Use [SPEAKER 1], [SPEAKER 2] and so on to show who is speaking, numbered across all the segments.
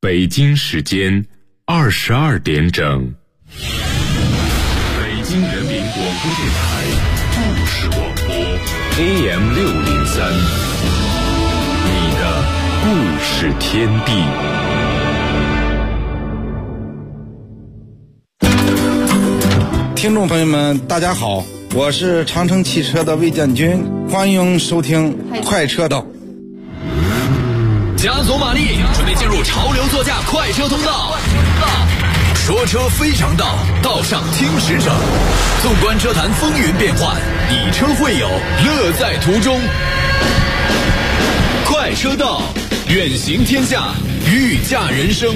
[SPEAKER 1] 北京时间22点整。北京人民广播电台故事广播 AM603， 你的故事天地。
[SPEAKER 2] 听众朋友们大家好，我是长城汽车的魏建军，欢迎收听快车道。
[SPEAKER 3] 加足马力，准备进入潮流座驾快车通道。说车非常道，道上听实诚。纵观车坛风云变幻，以车会友，乐在途中。快车道，远行天下，御驾人生。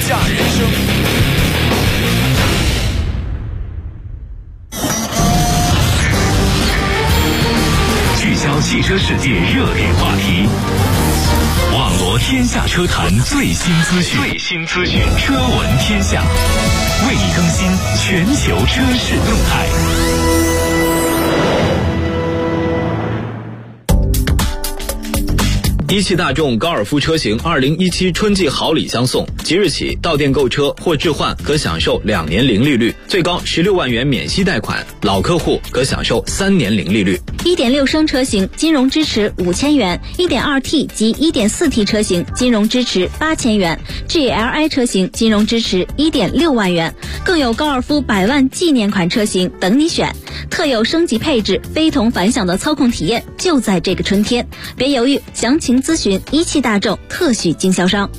[SPEAKER 4] 聚焦汽车世界热点话题，网罗天下车坛最新资讯，车闻天下，为你更新全球车市动态。
[SPEAKER 3] 一汽大众高尔夫车型2017春季好礼相送，即日起到店购车或置换可享受2年零利率，最高16万元免息贷款，老客户可享受3年零利率。
[SPEAKER 5] 1.6升车型金融支持5000元， 1.2T 及 1.4T 车型金融支持8000元， GLI 车型金融支持1.6万元，更有高尔夫100万纪念款车型等你选，特有升级配置，非同凡响的操控体验就在这个春天，别犹豫，详情咨询一汽大众特许经销商。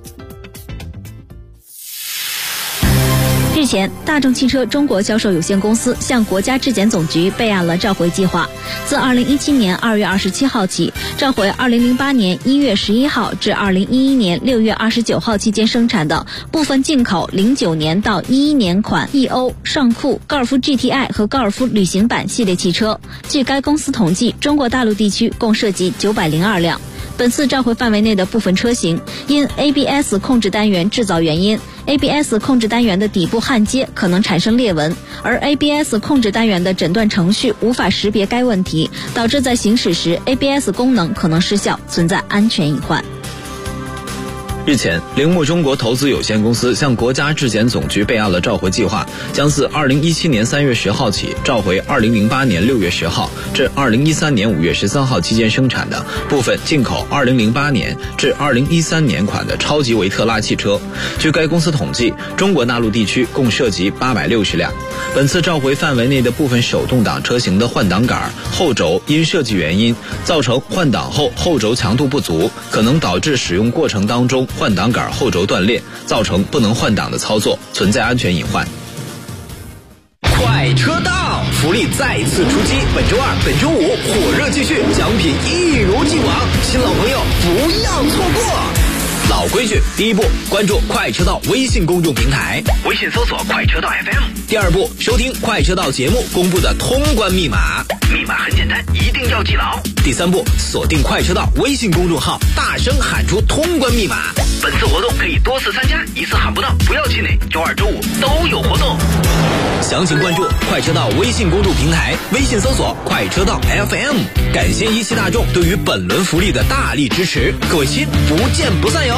[SPEAKER 5] 日前，大众汽车中国销售有限公司向国家质检总局备案了召回计划，自2017年2月27号起，召回2008年1月11号至2011年6月29号期间生产的部分进口09年到11年款 EO、尚酷、高尔夫 GTI 和高尔夫旅行版系列汽车。据该公司统计，中国大陆地区共涉及902辆。本次召回范围内的部分车型，因 ABS 控制单元制造原因， ABS 控制单元的底部焊接可能产生裂纹，而 ABS 控制单元的诊断程序无法识别该问题，导致在行驶时 ABS 功能可能失效，存在安全隐患。
[SPEAKER 3] 日前，铃木中国投资有限公司向国家质检总局备案了召回计划，将自2017年3月10号起召回2008年6月10号至2013年5月13号期间生产的部分进口2008年至2013年款的超级维特拉汽车。据该公司统计，中国大陆地区共涉及860辆。本次召回范围内的部分手动挡车型的换挡杆后轴因设计原因造成换挡后后轴强度不足，可能导致使用过程当中换挡杆后轴断裂，造成不能换挡的操作，存在安全隐患。
[SPEAKER 6] 快车道福利再次出击，本周二、本周五火热继续，奖品一如既往，新老朋友不要错过。老规矩，第一步，关注快车道微信公众平台，微信搜索快车道 FM。第二步，收听快车道节目公布的通关密码，密码很简单，一定要记牢。第三步，锁定快车道微信公众号，大声喊出通关密码。本次活动可以多次参加，一次喊不到不要气馁，周二、周五都有活动。详情关注快车道微信公众平台，微信搜索快车道 FM。感谢一汽大众对于本轮福利的大力支持，各位亲，不见不散哟。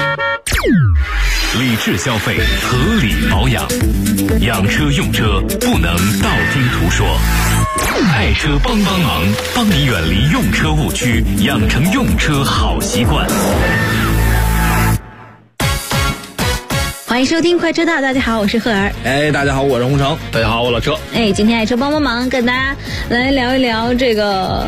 [SPEAKER 4] 理智消费，合理保养，养车用车不能道听途说。爱车帮忙，帮你远离用车误区，养成用车好习惯。
[SPEAKER 5] 欢迎收听快车道，大家好，我是赫儿。
[SPEAKER 2] 大家好，我是洪成。
[SPEAKER 7] 大家好，我老车。
[SPEAKER 5] 今天爱车帮忙跟大家来聊一聊这个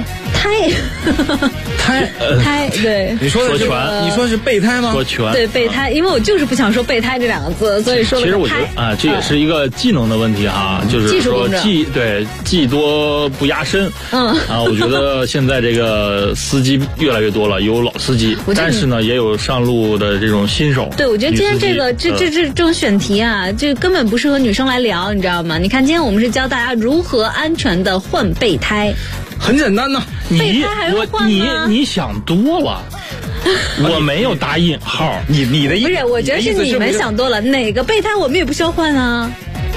[SPEAKER 5] 胎，对，
[SPEAKER 2] 你说的是你说是备胎吗？
[SPEAKER 7] 说全，
[SPEAKER 5] 对，备胎，因为我就是不想说备胎这2个字，所以说了。
[SPEAKER 7] 其实我觉得这也是一个技能的问题哈，就是说技多不压身。我觉得现在这个司机越来越多了，有老司机，但是呢，也有上路的这种新手。
[SPEAKER 5] 对，我觉得今天这种选题啊，这根本不适合女生来聊，你知道吗？你看，今天我们是教大家如何安全的换备胎。
[SPEAKER 2] 很简单呐，
[SPEAKER 7] 你想多了。我没有打引号，
[SPEAKER 2] 你的意思
[SPEAKER 5] 不是？我觉得是你们想多了，哪个备胎我们也不需要换啊。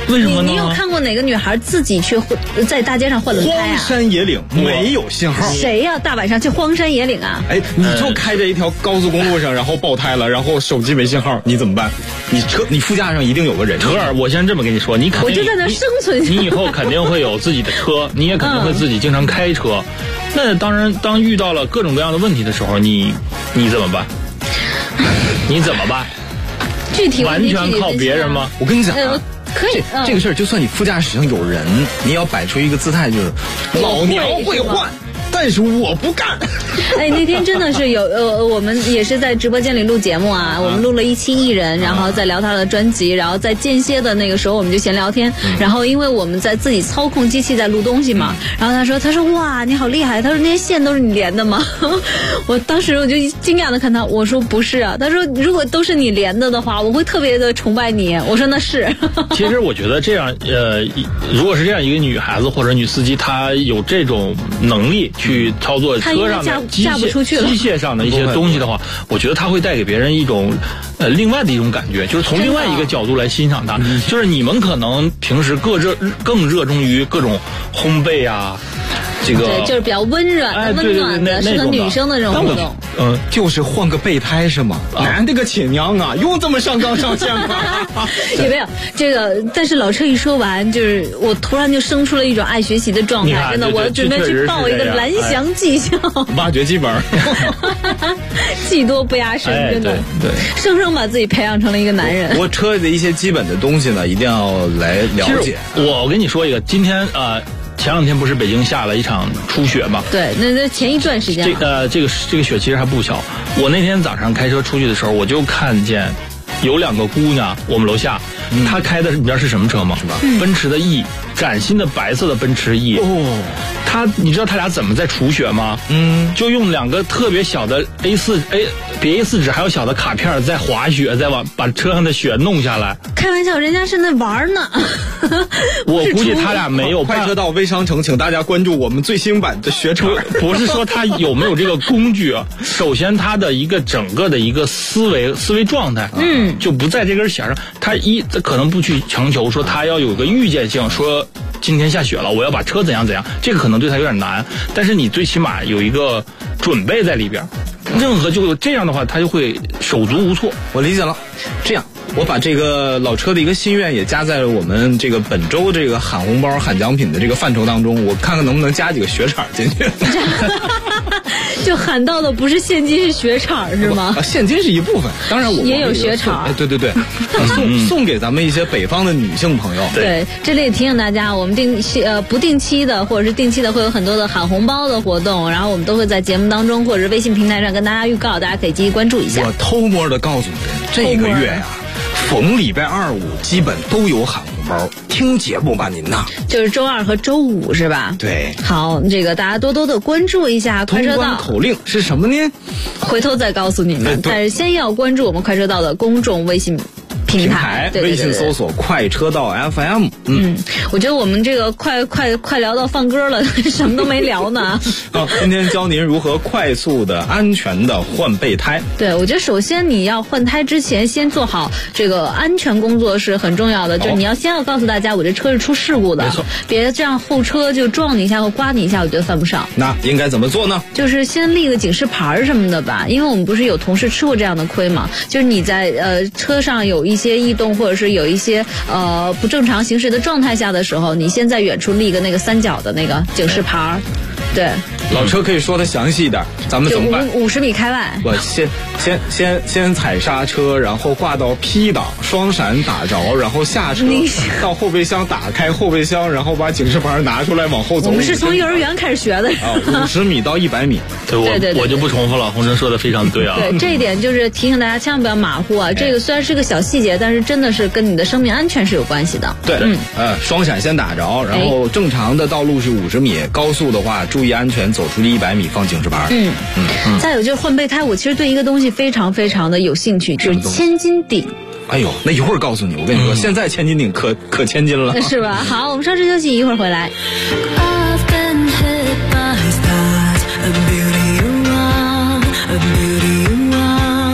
[SPEAKER 7] 为什么呢？
[SPEAKER 5] 你有看过哪个女孩自己去在大街上换轮胎啊？
[SPEAKER 2] 荒山野岭没有信号。
[SPEAKER 5] 谁呀？大晚上去荒山野岭啊？
[SPEAKER 2] 哎，你就开着一条高速公路上，然后爆胎了，然后手机没信号，你怎么办？你副驾上一定有个人。
[SPEAKER 7] 哲尔，我先这么跟你说，你肯定
[SPEAKER 5] 我就在那生存。
[SPEAKER 7] 你以后肯定会有自己的车，你也肯定会自己经常开车。那当然，当遇到了各种各样的问题的时候，你怎么办？你怎么办？
[SPEAKER 5] 具体
[SPEAKER 7] 完全靠别人吗？
[SPEAKER 2] 我跟你讲
[SPEAKER 5] 可以
[SPEAKER 2] 这个事儿，就算你副驾驶上有人，你要摆出一个姿态，就是老娘会换。但是我不干。
[SPEAKER 5] 哎，那天真的是有我们也是在直播间里录节目啊，我们录了一期艺人，然后在聊他的专辑，然后在间歇的那个时候我们就闲聊天，然后因为我们在自己操控机器在录东西嘛，然后他说哇你好厉害，他说那些线都是你连的吗？我当时我就惊讶的看他，我说不是啊，他说如果都是你连的话，我会特别的崇拜你。我说那是。
[SPEAKER 7] 其实我觉得这样如果是这样一个女孩子或者女司机，她有这种能力去操作车上的机械上的一些东西的话，我觉得它会带给别人一种另外的一种感觉，就是从另外一个角度来欣赏它。就是你们可能平时更热衷于各种烘焙啊，这个
[SPEAKER 5] 对，就是比较温软的、温暖的，适合女生的这种活动。
[SPEAKER 2] 就是换个备胎是吗？男的个亲娘啊，用这么上纲上线吗？
[SPEAKER 5] 也没有这个，但是老车一说完，就是我突然就生出了一种爱学习的状态，真的，我准备去报一个蓝翔技校，
[SPEAKER 2] 挖掘机本，
[SPEAKER 5] 技多不压身，真的，
[SPEAKER 2] 对，
[SPEAKER 5] 生生把自己培养成了一个男人。
[SPEAKER 2] 我车里的一些基本的东西呢，一定要来了解。
[SPEAKER 7] 我跟你说一个，今天前两天不是北京下了一场初雪吗？
[SPEAKER 5] 对，那前一段时间。
[SPEAKER 7] 这个雪其实还不小。我那天早上开车出去的时候，我就看见有两个姑娘，我们楼下，她开的你知道是什么车吗？是吧？奔驰的 E， 崭新的白色的奔驰 E。哦。你知道他俩怎么在除雪吗？就用两个特别小的比 A4 纸还要小的卡片在滑雪，在把车上的雪弄下来。
[SPEAKER 5] 开玩笑，人家是在玩呢。
[SPEAKER 7] 我估计他俩没有。
[SPEAKER 2] 快车道微商城，请大家关注我们最新版的雪场。
[SPEAKER 7] 不是说他有没有这个工具啊？首先他的一个整个的一个思维状态，就不在这根弦上。他可能不去强求说他要有个预见性，说今天下雪了，我要把车怎样怎样，这个可能对他有点难。但是你最起码有一个准备在里边，任何就这样的话，他就会手足无措。
[SPEAKER 2] 我理解了，这样。我把这个老车的一个心愿也加在了我们这个本周这个喊红包喊奖品的这个范畴当中，我看看能不能加几个雪场进去。
[SPEAKER 5] 就喊到的不是现金是雪场是吗？
[SPEAKER 2] 现金是一部分，当然我
[SPEAKER 5] 也有雪场。
[SPEAKER 2] 对，送给咱们一些北方的女性朋友。
[SPEAKER 5] 对，这里也提醒大家，我们不定期的或者是定期的会有很多的喊红包的活动，然后我们都会在节目当中或者是微信平台上跟大家预告，大家可以积极关注一下。
[SPEAKER 2] 我偷摸的告诉你，这个月呀，逢礼拜2、5基本都有喊红包，听节目吧您呐。
[SPEAKER 5] 就是周2和周5是吧？
[SPEAKER 2] 对。
[SPEAKER 5] 好，这个大家多多的关注一下快车道。
[SPEAKER 2] 通关口令是什么呢？
[SPEAKER 5] 回头再告诉你们，但是先要关注我们快车道的公众微信平台，
[SPEAKER 2] 微信搜索快车道 FM。
[SPEAKER 5] 我觉得我们这个快聊到放歌了，什么都没聊呢。
[SPEAKER 2] 好，今天教您如何快速的、安全的换备胎。
[SPEAKER 5] 对，我觉得首先你要换胎之前，先做好这个安全工作是很重要的。就是你要先要告诉大家，我这车是出事故的，
[SPEAKER 2] 没错，
[SPEAKER 5] 别这样后车就撞你一下或刮你一下，我觉得犯不上。
[SPEAKER 2] 那应该怎么做呢？
[SPEAKER 5] 就是先立个警示牌什么的吧，因为我们不是有同事吃过这样的亏嘛，就是你在车上有一些异动或者是有一些不正常行驶的状态下的时候，你先在远处立个那个3角的那个警示牌。对，
[SPEAKER 2] 老车可以说的详细一点，咱们怎么办
[SPEAKER 5] ？50米开外，
[SPEAKER 2] 我先踩刹车，然后挂到 P 档，双闪打着，然后下车到后备箱，打开后备箱，然后把警示牌拿出来往后走。
[SPEAKER 5] 我们是从幼儿园开始学的
[SPEAKER 2] 50米到100米。
[SPEAKER 5] 对，
[SPEAKER 7] 我就不重复了，洪真说的非常对啊。
[SPEAKER 5] 对，这一点就是提醒大家千万不要马虎啊。这个虽然是个小细节，但是真的是跟你的生命安全是有关系的。
[SPEAKER 2] 对，双闪先打着，然后正常的道路是50米，高速的话注意安全，走出去100米放警示牌。
[SPEAKER 5] 再有就是换备胎，我其实对一个东西非常非常的有兴趣，就是千斤顶。
[SPEAKER 2] 哎呦，那一会儿告诉你，我跟你说，现在千斤顶可千斤了，
[SPEAKER 5] 是吧？好，我们稍事休息，一会儿回来。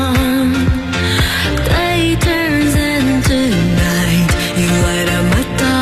[SPEAKER 8] Day turns into night, you light up my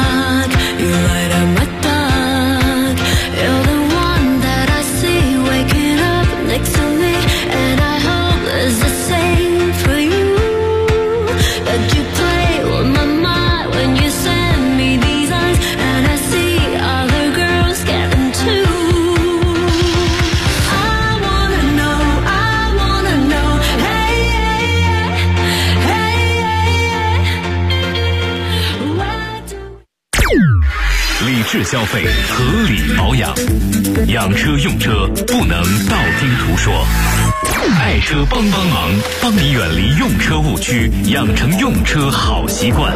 [SPEAKER 4] 适消费，合理保养。养车用车不能道听途说，爱车帮忙，帮你远离用车误区，养成用车好习惯。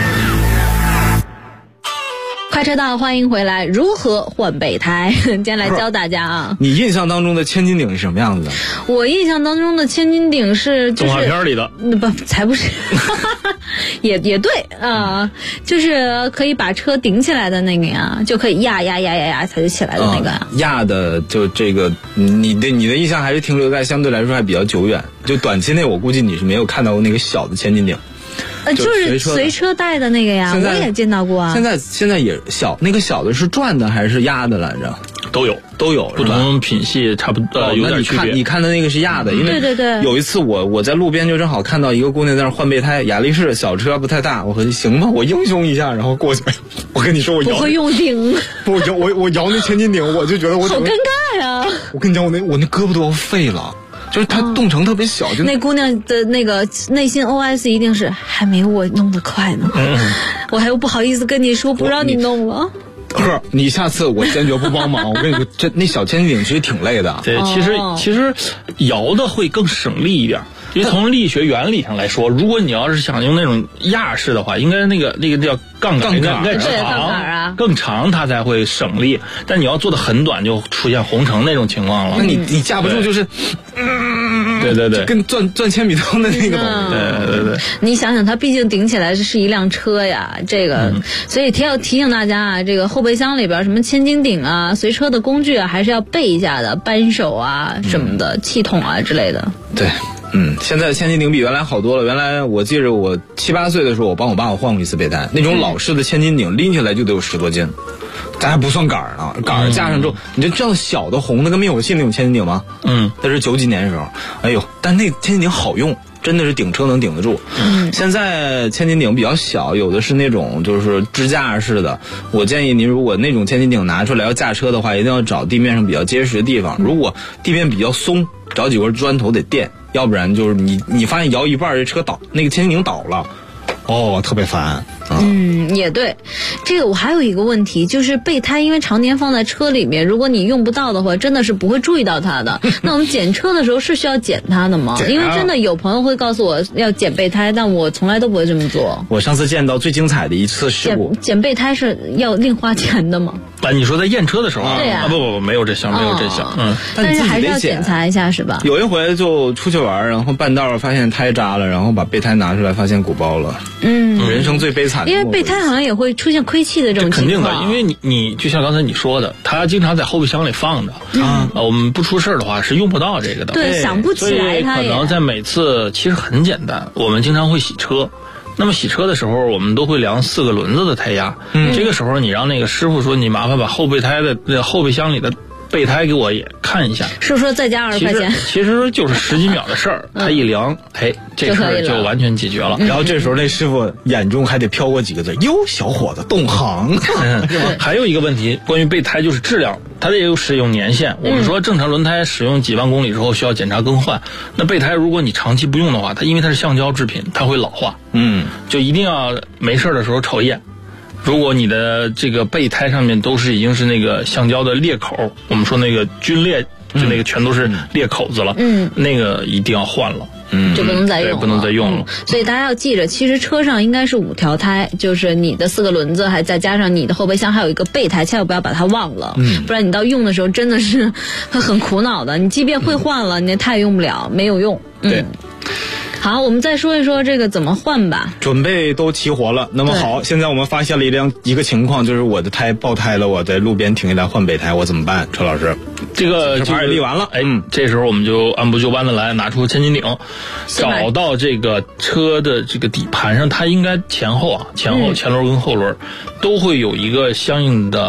[SPEAKER 5] 快车道，欢迎回来。如何换备胎？今天来教大家啊。
[SPEAKER 2] 你印象当中的千斤顶是什么样子的？
[SPEAKER 5] 我印象当中的千斤顶是
[SPEAKER 7] 动画片里的，
[SPEAKER 5] 不，才不是。也对啊，就是可以把车顶起来的那个呀，就可以压，它就起来的那个。
[SPEAKER 2] 压的就这个，你的印象还是停留在相对来说还比较久远。就短期内，我估计你是没有看到过那个小的千斤顶。
[SPEAKER 5] 就是随车带的那个呀，我也见到过啊。
[SPEAKER 2] 现在也小，那个小的是转的还是压的来着？
[SPEAKER 7] 都有，不同品系差不多有点区别。
[SPEAKER 2] 你看的那个是压的，因为
[SPEAKER 5] 对，
[SPEAKER 2] 有一次我在路边就正好看到一个姑娘在那换备胎，雅力士小车不太大，我说行吧，我英雄一下，然后过去。我跟你说我摇，
[SPEAKER 5] 不会用顶，
[SPEAKER 2] 不我摇那千斤顶，我就觉得我
[SPEAKER 5] 好尴尬呀。
[SPEAKER 2] 我跟你讲，我那胳膊都要废了。就是它动程特别小，就
[SPEAKER 5] 那姑娘的那个内心 OS 一定是还没我弄得快呢，我还不好意思跟你说不让你弄了。
[SPEAKER 2] 你下次我坚决不帮忙。我跟你说，那小千斤顶其实挺累的。
[SPEAKER 7] 对，其实摇的会更省力一点。因为从力学原理上来说，如果你要是想用那种压式的话，应该那个叫杠杆应该长，更长它才会省力。但你要做的很短，就出现红绳那种情况了。
[SPEAKER 2] 那你架不住就是，
[SPEAKER 7] 对，
[SPEAKER 2] 跟转铅笔刀的那个东西。
[SPEAKER 7] 对。
[SPEAKER 5] 你想想，它毕竟顶起来是一辆车呀，这个，所以要提醒大家啊，这个后备箱里边什么千斤顶啊、随车的工具啊，还是要备一下的，扳手啊什么的、气筒啊之类的。
[SPEAKER 2] 对。现在千斤顶比原来好多了。原来我记着我7、8岁的时候，我帮我爸换过一次备胎，那种老式的千斤顶拎起来就得有10多斤，咱还不算杆儿呢，杆儿加上之后，你就知道小的红的跟灭火器那种千斤顶吗？那是90几年的时候，哎呦，但那千斤顶好用，真的是顶车能顶得住。现在千斤顶比较小，有的是那种就是支架式的。我建议您，如果那种千斤顶拿出来要驾车的话，一定要找地面上比较结实的地方。如果地面比较松，找几根砖头得垫，要不然就是你发现摇一半这车倒，那个千斤顶倒了，特别烦。
[SPEAKER 5] 也对。这个我还有一个问题，就是备胎因为常年放在车里面，如果你用不到的话，真的是不会注意到它的。那我们检车的时候是需要检它的吗？因为真的有朋友会告诉我要检备胎，但我从来都不会这么做。
[SPEAKER 2] 我上次见到最精彩的一次事故，
[SPEAKER 5] 检备胎是要另花钱的吗？
[SPEAKER 7] 你说在验车的时候啊？
[SPEAKER 5] 对呀。
[SPEAKER 7] 不，没有这项，没有这项。
[SPEAKER 5] 但是还是要检查一下是吧？
[SPEAKER 2] 有一回就出去玩，然后半道发现胎扎了，然后把备胎拿出来，发现鼓包了。人生最悲惨的。
[SPEAKER 5] 因为备胎好像也会出现亏气的这种情况。
[SPEAKER 7] 肯定的，因为你就像刚才你说的，它经常在后备箱里放着。我们不出事的话是用不到这个的。
[SPEAKER 5] 对，想不起来它也。
[SPEAKER 7] 所以可能在每次其实很简单，我们经常会洗车。那么洗车的时候，我们都会量4个轮子的胎压。这个时候你让那个师傅说，你麻烦把后备胎的后备箱里的备胎给我也看一下，
[SPEAKER 5] 是不是说再加20块钱？
[SPEAKER 7] 其实就是10几秒的事儿，他一量，这事儿就完全解决了。
[SPEAKER 2] 然后这时候那师傅眼中还得飘过几个字：哟，小伙子懂行。
[SPEAKER 7] 还有一个问题，关于备胎就是质量，它也有使用年限。我们说正常轮胎使用几万公里之后需要检查更换，那备胎如果你长期不用的话，因为它是橡胶制品，它会老化。就一定要没事的时候瞅一眼。如果你的这个备胎上面都是已经是那个橡胶的裂口，我们说那个皲裂，就那个全都是裂口子了，那个一定要换了。
[SPEAKER 5] 就不能再用了，
[SPEAKER 7] 不能再用了。
[SPEAKER 5] 所以大家要记着，其实车上应该是5条胎，就是你的4个轮子，还再加上你的后备箱，还有一个备胎，千万不要把它忘了，不然你到用的时候真的是会很苦恼的。你即便会换了，你那胎用不了，没有用。
[SPEAKER 2] 对。
[SPEAKER 5] 好，我们再说一说这个怎么换吧。
[SPEAKER 2] 准备都齐活了，那么好，现在我们发现了一个情况，就是我的胎爆胎了，我在路边停下来换备胎，我怎么办？车老师，
[SPEAKER 7] 这个
[SPEAKER 2] 牌也立完了，
[SPEAKER 7] 这时候我们就按部就班的来，拿出千斤顶，找到这个车的这个底盘上，它应该前后前轮跟后轮都会有一个相应的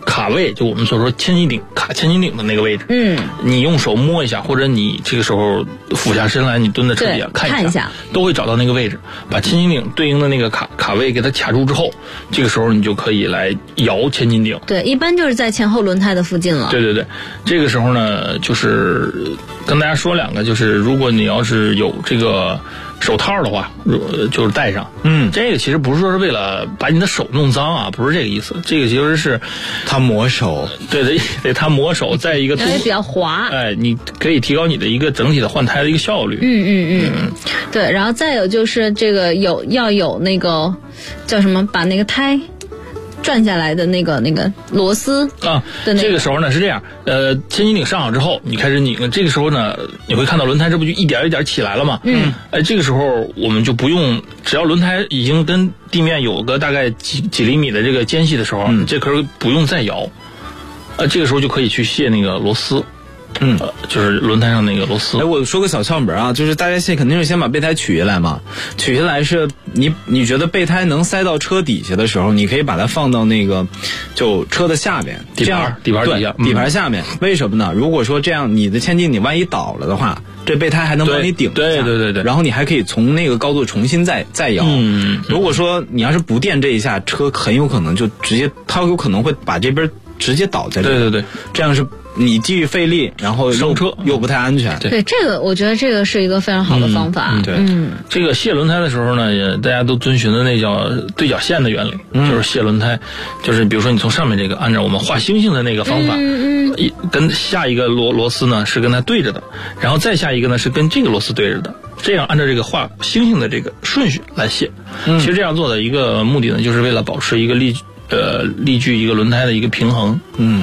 [SPEAKER 7] 卡位，就我们所说千斤顶卡千斤顶的那个位置，你用手摸一下，或者你这个时候俯下身来，你蹲在车底下看一下，都会找到那个位置，把千斤顶对应的那个卡位给它卡住之后，这个时候你就可以来摇千斤顶。
[SPEAKER 5] 对，一般就是在前后轮胎的附近了。
[SPEAKER 7] 对，这个时候呢，就是跟大家说两个，就是如果你要是有这个手套的话，就是戴上。这个其实不是说是为了把你的手弄脏啊，不是这个意思。这个其实是
[SPEAKER 2] 它磨手，
[SPEAKER 7] 对，它磨手，再一个
[SPEAKER 5] 也比较滑。
[SPEAKER 7] 你可以提高你的一个整体的换胎的一个效率。
[SPEAKER 5] 对，然后再有就是这个要有那个叫什么，把那个胎转下来的那个螺丝
[SPEAKER 7] 啊，这个时候呢是这样，千斤顶上好之后，你开始拧，这个时候呢，你会看到轮胎这不就一点一点起来了吗？这个时候我们就不用，只要轮胎已经跟地面有个大概几厘米的这个间隙的时候，这可是不用再摇，这个时候就可以去卸那个螺丝。就是轮胎上那个螺丝。
[SPEAKER 2] 我说个小窍门啊，就是大家肯定是先把备胎取下来嘛，取下来是你觉得备胎能塞到车底下的时候，你可以把它放到那个就车的下边，
[SPEAKER 7] 底盘底下，
[SPEAKER 2] 底盘下面。为什么呢？如果说这样你的千斤顶万一倒了的话，这备胎还能帮你顶一下。
[SPEAKER 7] 对。
[SPEAKER 2] 然后你还可以从那个高度重新再摇。如果说你要是不垫这一下，车很有可能就直接，它有可能会把这边直接倒在这边。
[SPEAKER 7] 对，
[SPEAKER 2] 这样是你既费力，然后
[SPEAKER 7] 上车
[SPEAKER 2] 又不太安全。
[SPEAKER 5] 对，这个我觉得这个是一个非常好的方法。
[SPEAKER 7] 这个卸轮胎的时候呢，也大家都遵循的那叫对角线的原理，就是卸轮胎，就是比如说你从上面这个按照我们画星星的那个方法，跟下一个螺丝呢是跟它对着的，然后再下一个呢是跟这个螺丝对着的，这样按照这个画星星的这个顺序来卸。其实这样做的一个目的呢，就是为了保持一个力矩一个轮胎的一个平衡。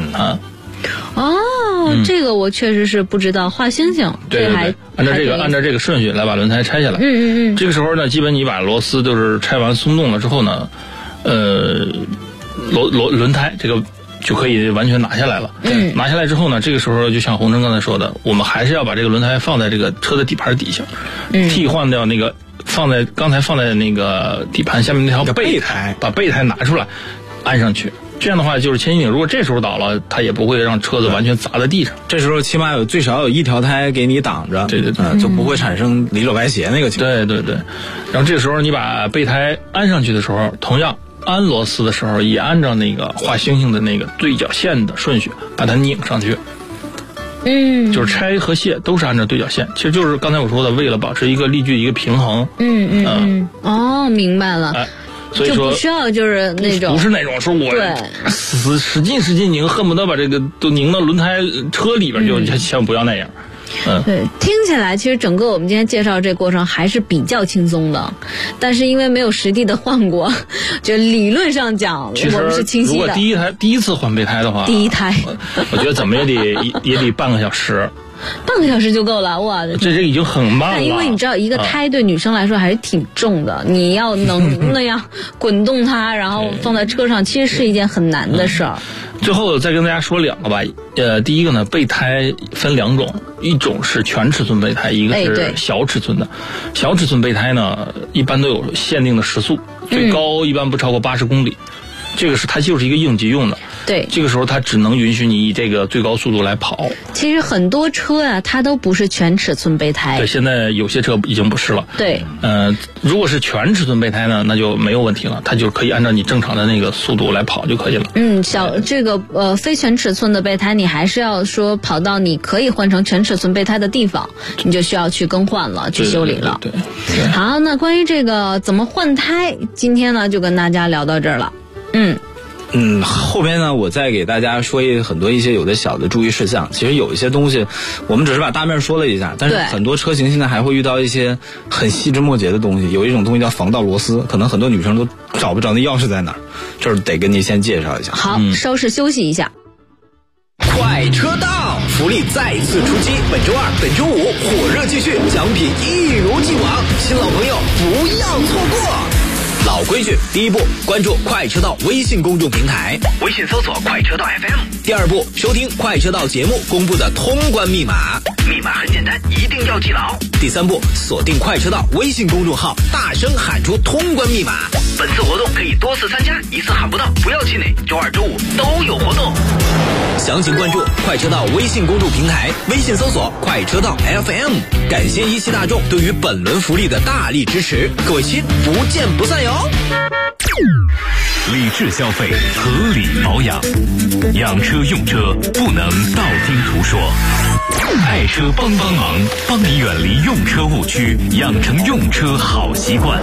[SPEAKER 5] 这个我确实是不知道，画星星。
[SPEAKER 7] 对，按照这个顺序来把轮胎拆下来。这个时候呢，基本你把螺丝就是拆完松动了之后呢，轮胎这个就可以完全拿下来了。拿下来之后呢，这个时候就像洪征刚才说的，我们还是要把这个轮胎放在这个车的底盘底下，替换掉那个刚才放在那个底盘下面那条备胎，把备胎拿出来安上去。这样的话，就是千斤顶如果这时候倒了，它也不会让车子完全砸在地上。
[SPEAKER 2] 这时候起码最少有一条胎给你挡着，
[SPEAKER 7] 对，
[SPEAKER 2] 就不会产生里裸歪斜那个情况。
[SPEAKER 7] 对。然后这个时候你把备胎安上去的时候，同样安螺丝的时候也按照那个画星星的那个对角线的顺序把它拧上去。就是拆和卸都是按照对角线，其实就是刚才我说的，为了保持一个力矩一个平衡。
[SPEAKER 5] 明白了。
[SPEAKER 7] 所以说
[SPEAKER 5] 就不需要就是那种，
[SPEAKER 7] 不是那种说我使劲拧，恨不得把这个都拧到轮胎车里边，就千万不要那样。
[SPEAKER 5] 对，听起来其实整个我们今天介绍这过程还是比较轻松的，但是因为没有实地的换过，就理论上讲我们是清晰的。
[SPEAKER 7] 如果第一次换备胎的话，我觉得怎么也得半个小时。
[SPEAKER 5] 半个小时就够了，哇！
[SPEAKER 7] 这已经很慢了。
[SPEAKER 5] 因为你知道，一个胎对女生来说还是挺重的，你要能那样滚动它，然后放在车上，其实是一件很难的事儿。
[SPEAKER 7] 最后再跟大家说两个吧，第一个呢，备胎分两种，一种是全尺寸备胎，一个是小尺寸的。小尺寸备胎呢，一般都有限定的时速，最高一般不超过80公里。这个它就是一个应急用的，
[SPEAKER 5] 对，
[SPEAKER 7] 这个时候它只能允许你以这个最高速度来跑。
[SPEAKER 5] 其实很多车啊，它都不是全尺寸备胎。
[SPEAKER 7] 对，现在有些车已经不是了。
[SPEAKER 5] 对，
[SPEAKER 7] 如果是全尺寸备胎呢，那就没有问题了，它就可以按照你正常的那个速度来跑就可以了。
[SPEAKER 5] 这个非全尺寸的备胎，你还是要说跑到你可以换成全尺寸备胎的地方，你就需要去更换了，去修理了。
[SPEAKER 7] 对。
[SPEAKER 5] 好，那关于这个怎么换胎，今天呢就跟大家聊到这儿了。
[SPEAKER 2] 后边呢，我再给大家说很多一些有的小的注意事项。其实有一些东西，我们只是把大面说了一下，但是很多车型现在还会遇到一些很细枝末节的东西。有一种东西叫防盗螺丝，可能很多女生都找不着那钥匙在哪儿，这得跟您先介绍一下。
[SPEAKER 5] 好，稍事休息一下。
[SPEAKER 6] 快车道，福利再次出击！本周二、本周五火热继续，奖品一如既往，新老朋友不要错过。老老规矩，第一步，关注快车道微信公众平台，微信搜索快车道 FM。第二步，收听快车道节目公布的通关密码，密码很简单，一定要记牢。第三步，锁定快车道微信公众号，大声喊出通关密码。本次活动可以多次参加，一次喊不到不要气馁，周二周五都有活动。详情关注快车道微信公众平台，微信搜索快车道 FM。感谢一汽大众对于本轮福利的大力支持，各位亲，不见不散哟。
[SPEAKER 4] 理智消费，合理保养，养车用车不能道听途说。爱车帮忙，帮你远离用车误区，养成用车好习惯。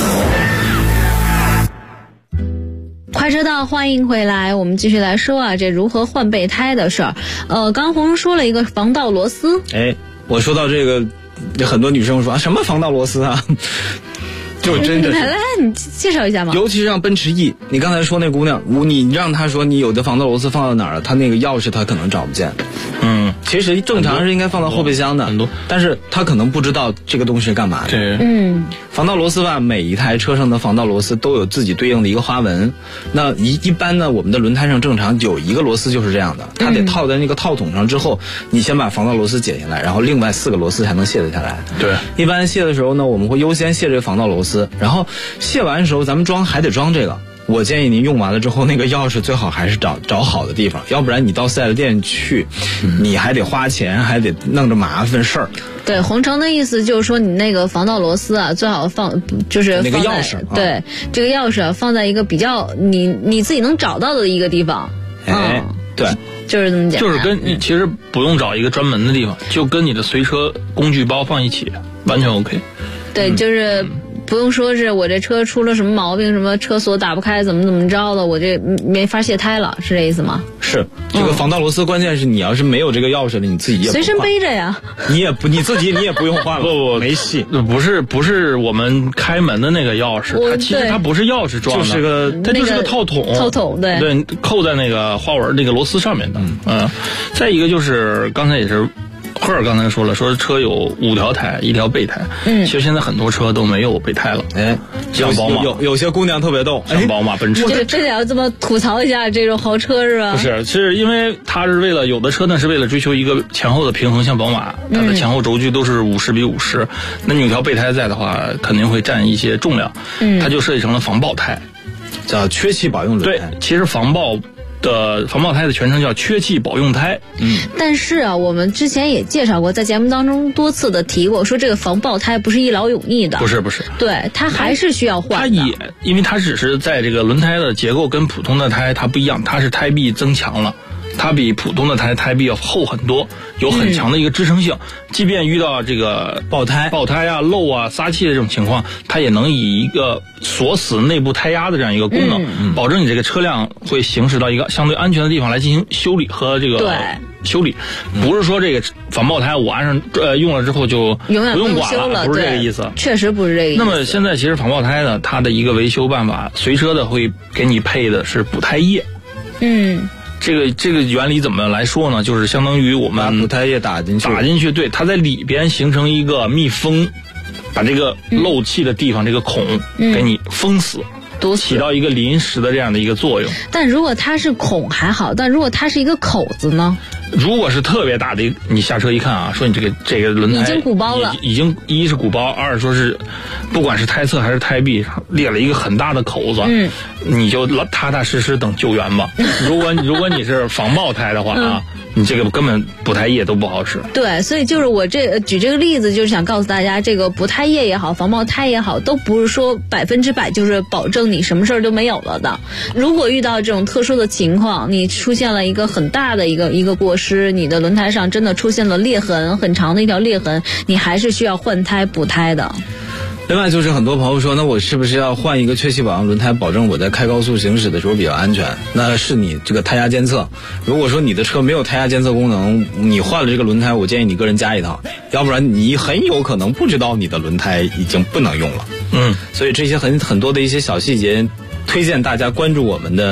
[SPEAKER 5] 快车道，欢迎回来，我们继续来说啊，这如何换备胎的事儿。刚红说了一个防盗螺丝。
[SPEAKER 2] 我说到这个，很多女生说什么防盗螺丝啊？就真的是
[SPEAKER 5] 来，你介绍一下嘛。
[SPEAKER 2] 尤其是让奔驰 E， 你刚才说那姑娘，你让她说你有的防盗螺丝放到哪儿了，她那个钥匙她可能找不见。其实正常是应该放到后备箱的，很多，但是她可能不知道这个东西是干嘛的。
[SPEAKER 7] 对，
[SPEAKER 2] 防盗螺丝吧，每一台车上的防盗螺丝都有自己对应的一个花纹。那一般呢，我们的轮胎上正常有一个螺丝就是这样的，它得套在那个套筒上之后，你先把防盗螺丝解下来，然后另外4个螺丝才能卸得下来。
[SPEAKER 7] 对，
[SPEAKER 2] 一般卸的时候呢，我们会优先卸这个防盗螺丝，然后卸完的时候咱们还得装这个。我建议您用完了之后，那个钥匙最好还是找好的地方，要不然你到4S店去，你还得花钱，还得弄着麻烦事儿。
[SPEAKER 5] 对，红城的意思就是说，你那个防盗螺丝啊，最好就是
[SPEAKER 2] 那个钥匙，
[SPEAKER 5] 对，这个钥匙放在一个比较你自己能找到的一个地方。
[SPEAKER 2] 对，
[SPEAKER 5] 就是这么简单。
[SPEAKER 7] 就是跟你其实不用找一个专门的地方，就跟你的随车工具包放一起，完全 OK。
[SPEAKER 5] 对，就是不用说是我这车出了什么毛病，什么车锁打不开，怎么着的，我这没法卸胎了，是这意思吗？
[SPEAKER 2] 是，这个防盗螺丝关键是你要是没有这个钥匙的，你自己也不
[SPEAKER 5] 随身背着呀。
[SPEAKER 2] 你自己也不用换了。
[SPEAKER 7] 不，
[SPEAKER 2] 没戏。
[SPEAKER 7] 不是我们开门的那个钥匙，它其实它不是钥匙装的，它就是个套筒。
[SPEAKER 5] 套筒，对，
[SPEAKER 7] 扣在那个花纹那个螺丝上面的。再一个就是刚才也是。赫尔刚才说了，说车有5条胎，1条备胎。其实现在很多车都没有备胎了。像宝马，
[SPEAKER 2] 有些姑娘特别逗，
[SPEAKER 7] 像宝马、奔驰。
[SPEAKER 5] 这得要这么吐槽一下这种豪车是吧？
[SPEAKER 7] 不是，是因为它是为了有的车呢是为了追求一个前后的平衡，像宝马，它的前后轴距都是50:50，那你有条备胎在的话，肯定会占一些重量。它就设计成了防爆胎，
[SPEAKER 2] 叫缺气保用轮胎。
[SPEAKER 7] 对，其实防爆胎的全称叫缺气保用胎。
[SPEAKER 5] 但是啊，我们之前也介绍过，在节目当中多次的提过，说这个防爆胎不是一劳永逸的。
[SPEAKER 7] 不是，
[SPEAKER 5] 对，它还是需要换的。
[SPEAKER 7] 它因为它只是在这个轮胎的结构跟普通的胎它不一样，它是胎壁增强了。它比普通的胎壁要厚很多，有很强的一个支撑性。即便遇到这个爆胎啊、漏啊、撒气的这种情况，它也能以一个锁死内部胎压的这样一个功能，保证你这个车辆会行驶到一个相对安全的地方来进行修理和这个修理。不是说这个防爆胎我安上用了之后就
[SPEAKER 5] 永远
[SPEAKER 7] 不用管了，不是这个意思。
[SPEAKER 5] 确实不是这个意思。
[SPEAKER 7] 那么现在其实防爆胎呢，它的一个维修办法，随车的会给你配的是补胎液。这个原理怎么来说呢？就是相当于我们把
[SPEAKER 2] 补胎液打进
[SPEAKER 7] 去，对，它在里边形成一个密封，把这个漏气的地方这个孔给你封死，起到一个临时的这样的一个作用。
[SPEAKER 5] 但如果它是孔还好，但如果它是一个口子呢？
[SPEAKER 7] 如果是特别大的，你下车一看啊，说你这个轮胎
[SPEAKER 5] 已经鼓包了，
[SPEAKER 7] 已经一是鼓包，二说是不管是胎侧还是胎壁上裂了一个很大的口子，你就踏踏实实等救援吧。如果你是防爆胎的话啊，你这个根本补胎液都不好使。
[SPEAKER 5] 对，所以就是我举这个例子，就是想告诉大家，这个补胎液也好，防爆胎也好，都不是说100%就是保证你什么事儿都没有了的。如果遇到这种特殊的情况，你出现了一个很大的一个过失，你的轮胎上真的出现了裂痕，很长的一条裂痕，你还是需要换胎补胎的。
[SPEAKER 2] 另外就是很多朋友说，那我是不是要换一个缺气保养轮胎，保证我在开高速行驶的时候比较安全？那是你这个胎压监测。如果说你的车没有胎压监测功能，你换了这个轮胎，我建议你个人加一套，要不然你很有可能不知道你的轮胎已经不能用了。所以这些很多的一些小细节，推荐大家关注我们的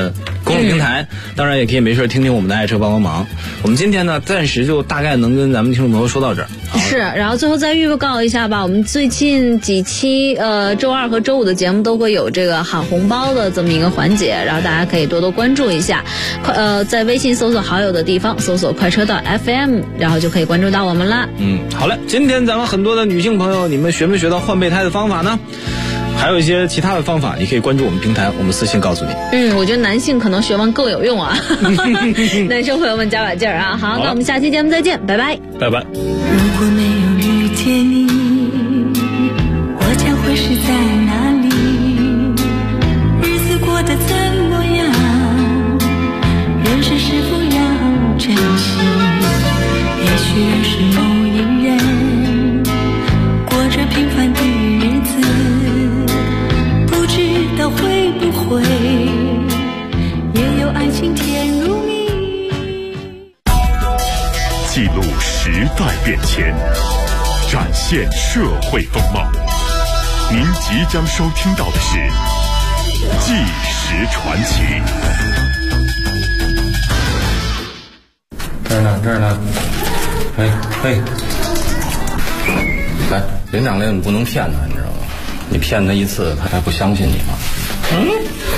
[SPEAKER 2] 公众平台，当然也可以没事听听我们的爱车帮帮忙。我们今天呢，暂时就大概能跟咱们听众朋友说到这儿。
[SPEAKER 5] 是，然后最后再预告一下吧，我们最近几期周二和周五的节目都会有这个喊红包的这么一个环节，然后大家可以多多关注一下。在微信搜索好友的地方搜索快车道 FM， 然后就可以关注到我们啦。
[SPEAKER 2] 好嘞，今天咱们很多的女性朋友，你们学没学到换备胎的方法呢？还有一些其他的方法，你可以关注我们平台，我们私信告诉你。
[SPEAKER 5] 我觉得男性可能学完更有用啊，男生朋友们加把劲儿啊！好，那我们下期节目再见，拜拜，
[SPEAKER 7] 拜拜。
[SPEAKER 8] 如果没有遇见你，我将会是在哪里？日子过得怎么样？人生是否要珍惜？也许认识某一人，过着平凡的日子，不知道会不会也有爱情甜如蜜。
[SPEAKER 1] 记录时代变迁，展现社会风貌。您即将收听到的是《纪实传奇》。
[SPEAKER 9] 这儿呢，嘿，来，领长令你不能骗他，你知道吗？你骗他一次，他还不相信你吗？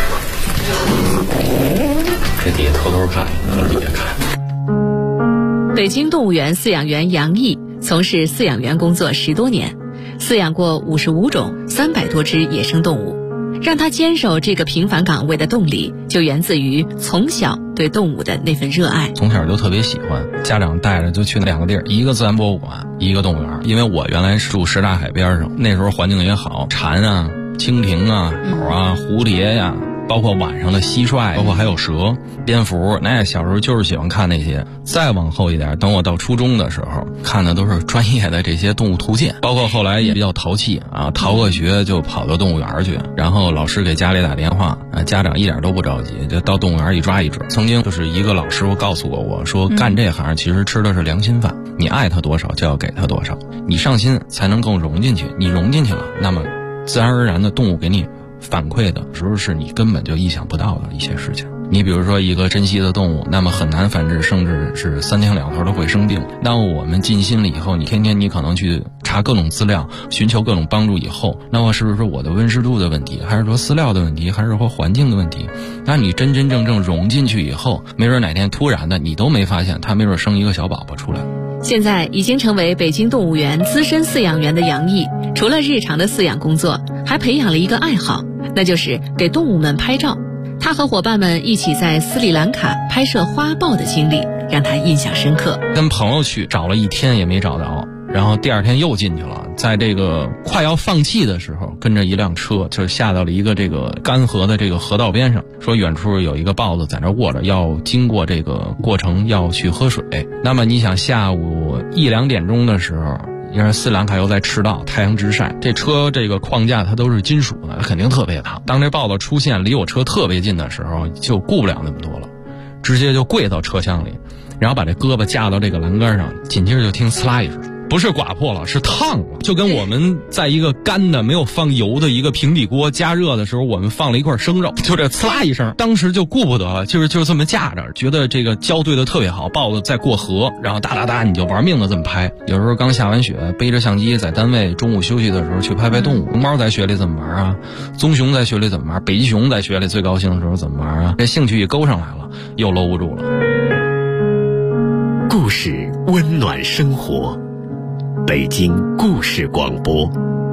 [SPEAKER 9] 这底下偷偷看，底下看。
[SPEAKER 10] 北京动物园饲养员杨毅从事饲养员工作10多年，饲养过55种300多只野生动物。让他坚守这个平凡岗位的动力，就源自于从小对动物的那份热爱。
[SPEAKER 9] 从小就特别喜欢，家长带着就去2个地儿，一个自然博物馆，一个动物园。因为我原来是住什刹海边上，那时候环境也好，蝉啊、蜻蜓啊、鸟啊、蝴蝶呀，包括晚上的蟋蟀，包括还有蛇、蝙蝠，那小时候就是喜欢看那些。再往后一点，等我到初中的时候，看的都是专业的这些动物图鉴，包括后来也比较淘气啊，逃个学就跑到动物园去，然后老师给家里打电话，家长一点都不着急，就到动物园一抓一只。曾经就是一个老师傅告诉过我说，干这行其实吃的是良心饭，你爱他多少就要给他多少，你上心才能更融进去，你融进去了，那么自然而然的动物给你反馈的时候是你根本就意想不到的一些事情。你比如说一个珍稀的动物，那么很难繁殖，甚至是3天2头都会生病。那我们尽心了以后，你天天你可能去查各种资料，寻求各种帮助以后，那么是不是我的温湿度的问题，还是说饲料的问题，还是说环境的问题？那你真真正正融进去以后，没准哪天突然的你都没发现，它没准生一个小宝宝出来。
[SPEAKER 10] 现在已经成为北京动物园资深饲养员的杨毅，除了日常的饲养工作，还培养了一个爱好，那就是给动物们拍照。他和伙伴们一起在斯里兰卡拍摄花豹的经历让他印象深刻。
[SPEAKER 9] 跟朋友去找了1天也没找着，然后第2天又进去了，在这个快要放弃的时候，跟着一辆车就下到了一个这个干河的这个河道边上，说远处有一个豹子在那卧着，要经过这个过程要去喝水。那么你想下午1、2点钟的时候，因为斯里兰卡又在赤道，太阳直晒，这车这个框架它都是金属的，肯定特别烫。当这豹子出现离我车特别近的时候，就顾不了那么多了，直接就跪到车厢里，然后把这胳膊架到这个栏杆上，紧接着就听呲啦一声，不是刮破了，是烫了，就跟我们在一个干的没有放油的一个平底锅加热的时候，我们放了一块生肉，就这呲啦一声，当时就顾不得了，就这么架着，觉得这个胶对的特别好，豹子在过河，然后哒哒哒你就玩命的这么拍。有时候刚下完雪，背着相机在单位中午休息的时候去拍拍动物，龙猫在雪里怎么玩啊，棕熊在雪里怎么玩，北极熊在雪里最高兴的时候怎么玩啊，这兴趣一勾上来了，又搂不住了。
[SPEAKER 6] 故事温暖生活，北京故事广播。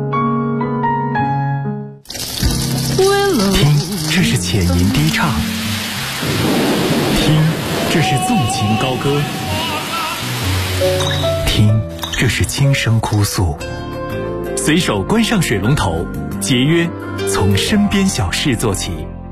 [SPEAKER 6] 听，这是浅吟低唱；听，这是纵情高歌；听，这是轻声哭诉。随手关上水龙头，节约从身边小事做起。